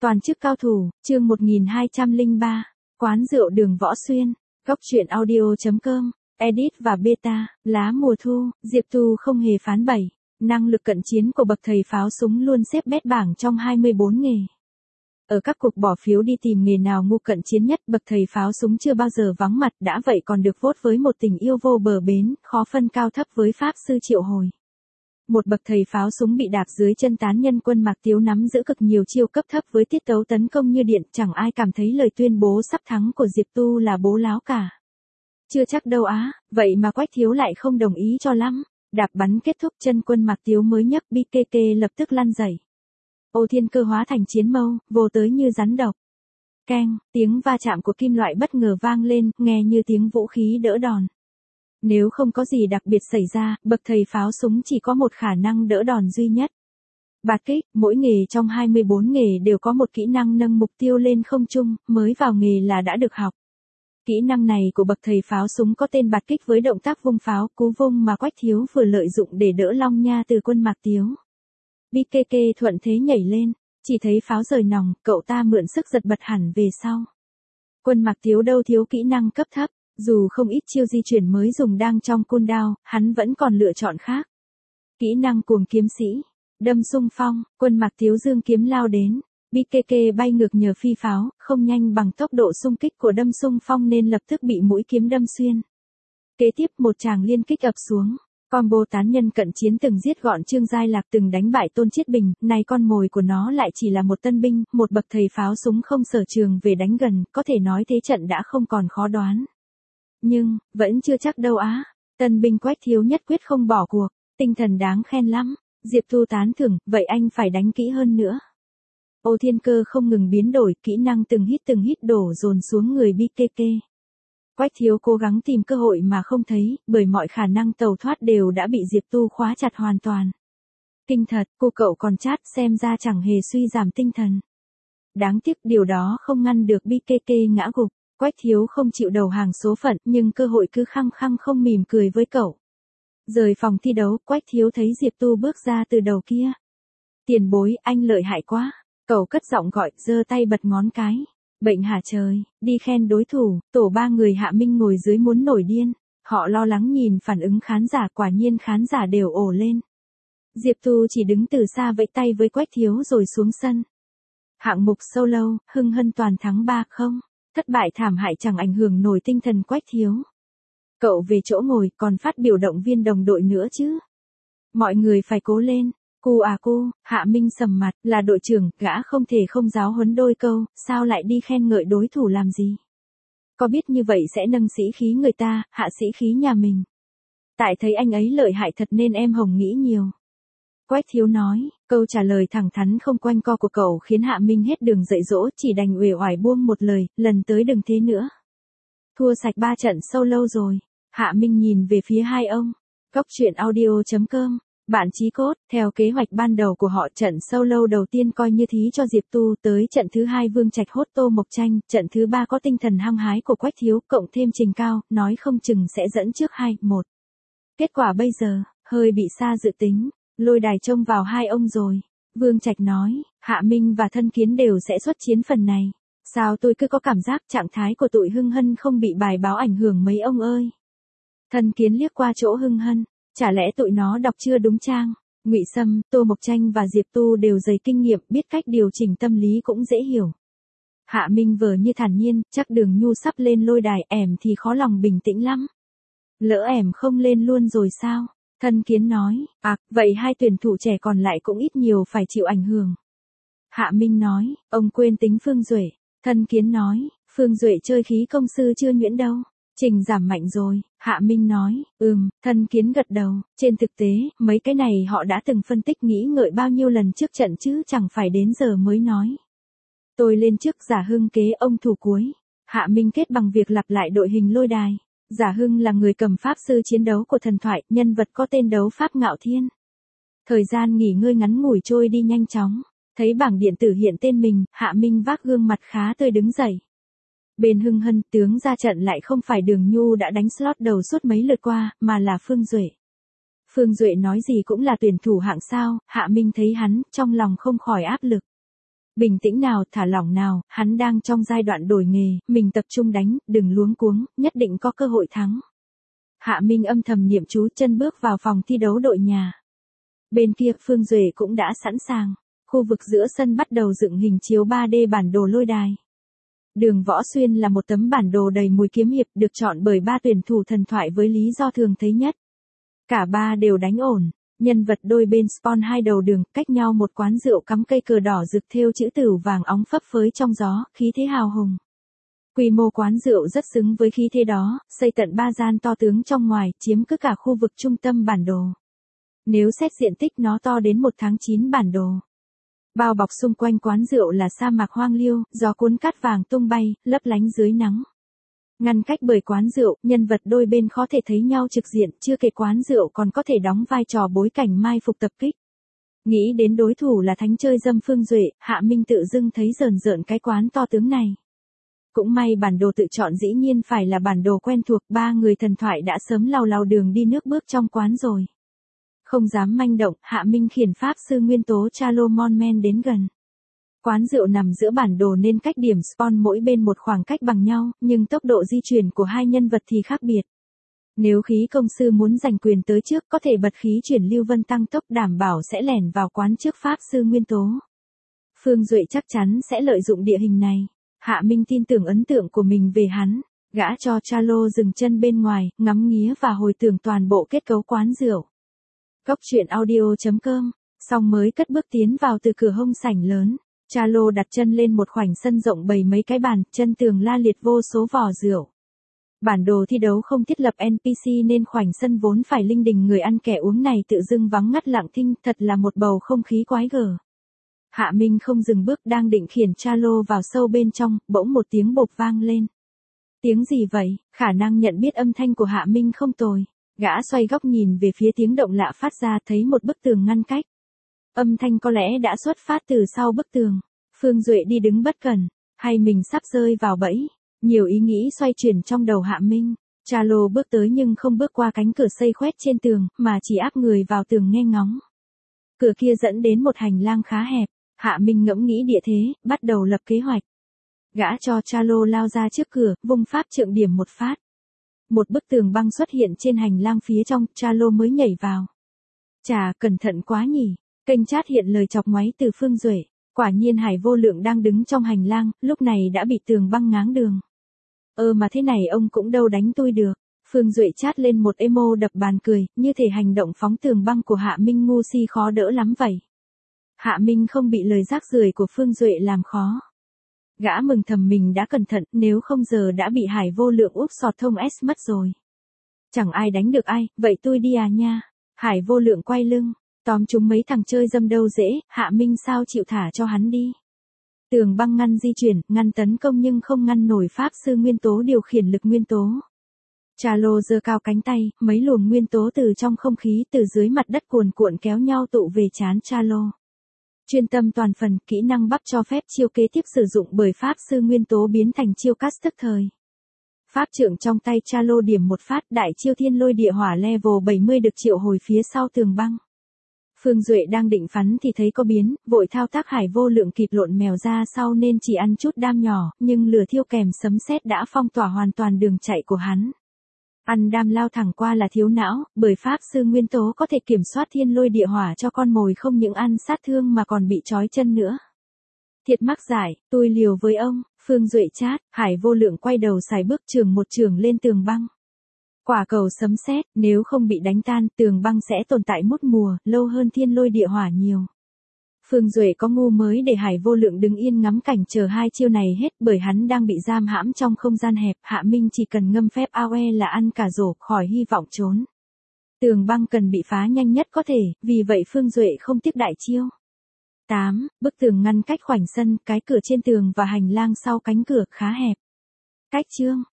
Toàn chức cao thủ, chương 1203, quán rượu đường Võ Xuyên, góc truyện audio.com, edit và beta, lá mùa thu, Diệp Tu không hề phán bày, năng lực cận chiến của bậc thầy pháo súng luôn xếp bét bảng trong 24 nghề. Ở các cuộc bỏ phiếu đi tìm nghề nào ngu cận chiến nhất, bậc thầy pháo súng chưa bao giờ vắng mặt, đã vậy còn được vote với một tình yêu vô bờ bến, khó phân cao thấp với pháp sư Triệu Hồi. Một bậc thầy pháo súng bị đạp dưới chân tán nhân Quân Mạc Tiếu nắm giữ cực nhiều chiêu cấp thấp với tiết tấu tấn công như điện, chẳng ai cảm thấy lời tuyên bố sắp thắng của Diệp Tu là bố láo cả. Chưa chắc đâu á, vậy mà Quách Thiếu lại không đồng ý cho lắm. Đạp bắn kết thúc, chân Quân Mạc Tiếu mới nhấc BKK lập tức lăn dậy. Ô Thiên Cơ hóa thành chiến mâu, vô tới như rắn độc. Keng, tiếng va chạm của kim loại bất ngờ vang lên, nghe như tiếng vũ khí đỡ đòn. Nếu không có gì đặc biệt xảy ra, bậc thầy pháo súng chỉ có một khả năng đỡ đòn duy nhất. Bạt kích, mỗi nghề trong 24 nghề đều có một kỹ năng nâng mục tiêu lên không trung, mới vào nghề là đã được học. Kỹ năng này của bậc thầy pháo súng có tên bạt kích với động tác vung pháo, cú vung mà Quách Thiếu vừa lợi dụng để đỡ Long Nha từ Quân Mạc Tiếu. BKK thuận thế nhảy lên, chỉ thấy pháo rời nòng, cậu ta mượn sức giật bật hẳn về sau. Quân Mạc Tiếu đâu thiếu kỹ năng cấp thấp. Dù không ít chiêu di chuyển mới dùng đang trong cooldown, hắn vẫn còn lựa chọn khác. Kỹ năng cuồng kiếm sĩ, đâm xung phong, Quân Mạc Tiếu dương kiếm lao đến, BKK bay ngược nhờ phi pháo, không nhanh bằng tốc độ xung kích của đâm xung phong nên lập tức bị mũi kiếm đâm xuyên. Kế tiếp một tràng liên kích ập xuống, combo tán nhân cận chiến từng giết gọn Trương Giai Lạc, từng đánh bại Tôn Chiết Bình, nay con mồi của nó lại chỉ là một tân binh, một bậc thầy pháo súng không sở trường về đánh gần, có thể nói thế trận đã không còn khó đoán. Nhưng, vẫn chưa chắc đâu á. Tân binh Quách Thiếu nhất quyết không bỏ cuộc, tinh thần đáng khen lắm. Diệp Tu tán thưởng, vậy anh phải đánh kỹ hơn nữa. Ô Thiên Cơ không ngừng biến đổi, kỹ năng từng hít đổ dồn xuống người BKK. Quách Thiếu cố gắng tìm cơ hội mà không thấy, bởi mọi khả năng tàu thoát đều đã bị Diệp Tu khóa chặt hoàn toàn. Kinh thật, cô cậu còn chát, xem ra chẳng hề suy giảm tinh thần. Đáng tiếc điều đó không ngăn được BKK ngã gục. Quách Thiếu không chịu đầu hàng số phận, nhưng cơ hội cứ khăng khăng không mỉm cười với cậu. Rời phòng thi đấu, Quách Thiếu thấy Diệp Tu bước ra từ đầu kia. Tiền bối, anh lợi hại quá. Cậu cất giọng gọi, giơ tay bật ngón cái. Bệnh hả trời, đi khen đối thủ, tổ ba người Hạ Minh ngồi dưới muốn nổi điên. Họ lo lắng nhìn phản ứng khán giả, quả nhiên khán giả đều ồ lên. Diệp Tu chỉ đứng từ xa vẫy tay với Quách Thiếu rồi xuống sân. Hạng mục solo, Hưng Hân toàn thắng 3-0. Thất bại thảm hại chẳng ảnh hưởng nổi tinh thần Quách Thiếu. Cậu về chỗ ngồi còn phát biểu động viên đồng đội nữa chứ. Mọi người phải cố lên. Cu à cu, Hạ Minh sầm mặt, là đội trưởng, gã không thể không giáo huấn đôi câu, sao lại đi khen ngợi đối thủ làm gì. Có biết như vậy sẽ nâng sĩ khí người ta, hạ sĩ khí nhà mình. Tại thấy anh ấy lợi hại thật nên em Hồng nghĩ nhiều. Quách Thiếu nói, câu trả lời thẳng thắn không quanh co của cậu khiến Hạ Minh hết đường dạy dỗ, chỉ đành uể oải buông một lời, lần tới đừng thế nữa. Thua sạch 3 trận solo rồi. Hạ Minh nhìn về phía hai ông. Góc truyện audio.com, bạn chí cốt, theo kế hoạch ban đầu của họ, trận solo đầu tiên coi như thí cho Diệp Tu, tới trận thứ 2 Vương Trạch hốt Tô Mộc Tranh, trận thứ 3 có tinh thần hăng hái của Quách Thiếu, cộng thêm trình cao, nói không chừng sẽ dẫn trước 2-1. Kết quả bây giờ, hơi bị xa dự tính. Lôi đài trông vào hai ông rồi. Vương Trạch nói, Hạ Minh và Thân Kiến đều sẽ xuất chiến phần này. Sao tôi cứ có cảm giác trạng thái của tụi Hưng Hân không bị bài báo ảnh hưởng mấy ông ơi. Thân Kiến liếc qua chỗ Hưng Hân, chả lẽ tụi nó đọc chưa đúng trang. Ngụy Sâm, Tô Mộc Tranh và Diệp Tu đều dày kinh nghiệm, biết cách điều chỉnh tâm lý cũng dễ hiểu. Hạ Minh vờ như thản nhiên, chắc Đường Nhu sắp lên lôi đài, ẻm thì khó lòng bình tĩnh lắm. Lỡ ẻm không lên luôn rồi sao? Thân Kiến nói, vậy hai tuyển thủ trẻ còn lại cũng ít nhiều phải chịu ảnh hưởng. Hạ Minh nói, ông quên tính Phương Duệ. Thân Kiến nói, Phương Duệ chơi khí công sư chưa nhuyễn đâu. Trình giảm mạnh rồi. Hạ Minh nói, Thân Kiến gật đầu. Trên thực tế, mấy cái này họ đã từng phân tích nghĩ ngợi bao nhiêu lần trước trận chứ chẳng phải đến giờ mới nói. Tôi lên trước Giả Hưng kế ông thủ cuối. Hạ Minh kết bằng việc lặp lại đội hình lôi đài. Giả Hưng là người cầm pháp sư chiến đấu của thần thoại, nhân vật có tên đấu pháp ngạo thiên. Thời gian nghỉ ngơi ngắn ngủi trôi đi nhanh chóng. Thấy bảng điện tử hiện tên mình, Hạ Minh vác gương mặt khá tươi đứng dậy. Bên Hưng Hân, tướng ra trận lại không phải Đường Nhu đã đánh slot đầu suốt mấy lượt qua, mà là Phương Duệ. Phương Duệ nói gì cũng là tuyển thủ hạng sao, Hạ Minh thấy hắn, trong lòng không khỏi áp lực. Bình tĩnh nào, thả lỏng nào, hắn đang trong giai đoạn đổi nghề, mình tập trung đánh, đừng luống cuống, nhất định có cơ hội thắng. Hạ Minh âm thầm niệm chú, chân bước vào phòng thi đấu đội nhà. Bên kia Phương Duệ cũng đã sẵn sàng. Khu vực giữa sân bắt đầu dựng hình chiếu 3D bản đồ lôi đài. Đường Võ Xuyên là một tấm bản đồ đầy mùi kiếm hiệp, được chọn bởi 3 tuyển thủ thần thoại với lý do thường thấy nhất. Cả ba đều đánh ổn, nhân vật đôi bên spawn hai đầu đường, cách nhau một quán rượu cắm cây cờ đỏ rực thêu chữ Tửu vàng óng phấp phới trong gió, khí thế hào hùng. Quy mô quán rượu rất xứng với khí thế đó, xây tận 3 gian to tướng trong ngoài, chiếm cứ cả khu vực trung tâm bản đồ. Nếu xét diện tích nó to đến 1/9 bản đồ. Bao bọc xung quanh quán rượu là sa mạc hoang liêu, gió cuốn cát vàng tung bay, lấp lánh dưới nắng. Ngăn cách bởi quán rượu, nhân vật đôi bên khó thể thấy nhau trực diện, chưa kể quán rượu còn có thể đóng vai trò bối cảnh mai phục tập kích. Nghĩ đến đối thủ là thánh chơi dâm Phương Duệ, Hạ Minh tự dưng thấy rờn rợn cái quán to tướng này. Cũng may bản đồ tự chọn dĩ nhiên phải là bản đồ quen thuộc, 3 người thần thoại đã sớm lau lau đường đi nước bước trong quán rồi. Không dám manh động, Hạ Minh khiển pháp sư nguyên tố Chalo Monmen đến gần. Quán rượu nằm giữa bản đồ nên cách điểm spawn mỗi bên một khoảng cách bằng nhau, nhưng tốc độ di chuyển của hai nhân vật thì khác biệt. Nếu khí công sư muốn giành quyền tới trước có thể bật khí chuyển lưu vân tăng tốc đảm bảo sẽ lẻn vào quán trước pháp sư nguyên tố. Phương Duệ chắc chắn sẽ lợi dụng địa hình này. Hạ Minh tin tưởng ấn tượng của mình về hắn. Gã cho Chalo dừng chân bên ngoài, ngắm nghía và hồi tưởng toàn bộ kết cấu quán rượu. Góc truyện audio.com, xong mới cất bước tiến vào từ cửa hông sảnh lớn. Chalo đặt chân lên một khoảnh sân rộng bày mấy cái bàn, chân tường la liệt vô số vò rượu. Bản đồ thi đấu không thiết lập NPC nên khoảnh sân vốn phải linh đình người ăn kẻ uống này tự dưng vắng ngắt lặng thinh, thật là một bầu không khí quái gở. Hạ Minh không dừng bước đang định khiển Chalo vào sâu bên trong, bỗng một tiếng bộp vang lên. Tiếng gì vậy? Khả năng nhận biết âm thanh của Hạ Minh không tồi. Gã xoay góc nhìn về phía tiếng động lạ phát ra, thấy một bức tường ngăn cách. Âm thanh có lẽ đã xuất phát từ sau bức tường. Phương Duệ đi đứng bất cẩn, hay mình sắp rơi vào bẫy. Nhiều ý nghĩ xoay chuyển trong đầu Hạ Minh. Chalo bước tới nhưng không bước qua cánh cửa xây khoét trên tường, mà chỉ áp người vào tường nghe ngóng. Cửa kia dẫn đến một hành lang khá hẹp. Hạ Minh ngẫm nghĩ địa thế, bắt đầu lập kế hoạch. Gã cho Chalo lao ra trước cửa, vung pháp trượng điểm một phát. Một bức tường băng xuất hiện trên hành lang phía trong, Chalo mới nhảy vào. Chà, cẩn thận quá nhỉ. Kênh chat hiện lời chọc ngoáy từ Phương Duệ. Quả nhiên Hải Vô Lượng đang đứng trong hành lang, lúc này đã bị tường băng ngáng đường. Mà thế này ông cũng đâu đánh tôi được. Phương Duệ chat lên một emo đập bàn cười, như thể hành động phóng tường băng của Hạ Minh ngu si khó đỡ lắm vậy. Hạ Minh không bị lời rác rưởi của Phương Duệ làm khó. Gã mừng thầm mình đã cẩn thận, nếu không giờ đã bị Hải Vô Lượng úp sọt thông S mất rồi. Chẳng ai đánh được ai, vậy tôi đi à nha. Hải Vô Lượng quay lưng, tóm chúng mấy thằng chơi dâm đâu dễ, Hạ Minh sao chịu thả cho hắn đi. Tường băng ngăn di chuyển, ngăn tấn công nhưng không ngăn nổi pháp sư nguyên tố điều khiển lực nguyên tố. Chalo giơ cao cánh tay, mấy luồng nguyên tố từ trong không khí từ dưới mặt đất cuồn cuộn kéo nhau tụ về trán Chalo. Chuyên tâm toàn phần, kỹ năng bắp cho phép chiêu kế tiếp sử dụng bởi pháp sư nguyên tố biến thành chiêu cast tức thời. Pháp trượng trong tay Chalo điểm một phát, đại chiêu thiên lôi địa hỏa level 70 được triệu hồi phía sau tường băng. Phương Duệ đang định phắn thì thấy có biến, vội thao tác Hải Vô Lượng kịp lộn mèo ra sau nên chỉ ăn chút đam nhỏ, nhưng lửa thiêu kèm sấm sét đã phong tỏa hoàn toàn đường chạy của hắn. Ăn đam lao thẳng qua là thiếu não, bởi pháp sư nguyên tố có thể kiểm soát thiên lôi địa hỏa cho con mồi không những ăn sát thương mà còn bị trói chân nữa. Thiệt mắc giải, tôi liều với ông. Phương Duệ chát, Hải Vô Lượng quay đầu xài bước trường một trường lên tường băng. Quả cầu sấm sét, nếu không bị đánh tan, tường băng sẽ tồn tại một mùa, lâu hơn thiên lôi địa hỏa nhiều. Phương Duệ có ngu mới để Hải Vô Lượng đứng yên ngắm cảnh chờ hai chiêu này hết, bởi hắn đang bị giam hãm trong không gian hẹp, Hạ Minh chỉ cần ngâm phép AOE là ăn cả rổ, khỏi hy vọng trốn. Tường băng cần bị phá nhanh nhất có thể, vì vậy Phương Duệ không tiếc đại chiêu. 8. Bức tường ngăn cách khoảnh sân, cái cửa trên tường và hành lang sau cánh cửa khá hẹp. Cách chương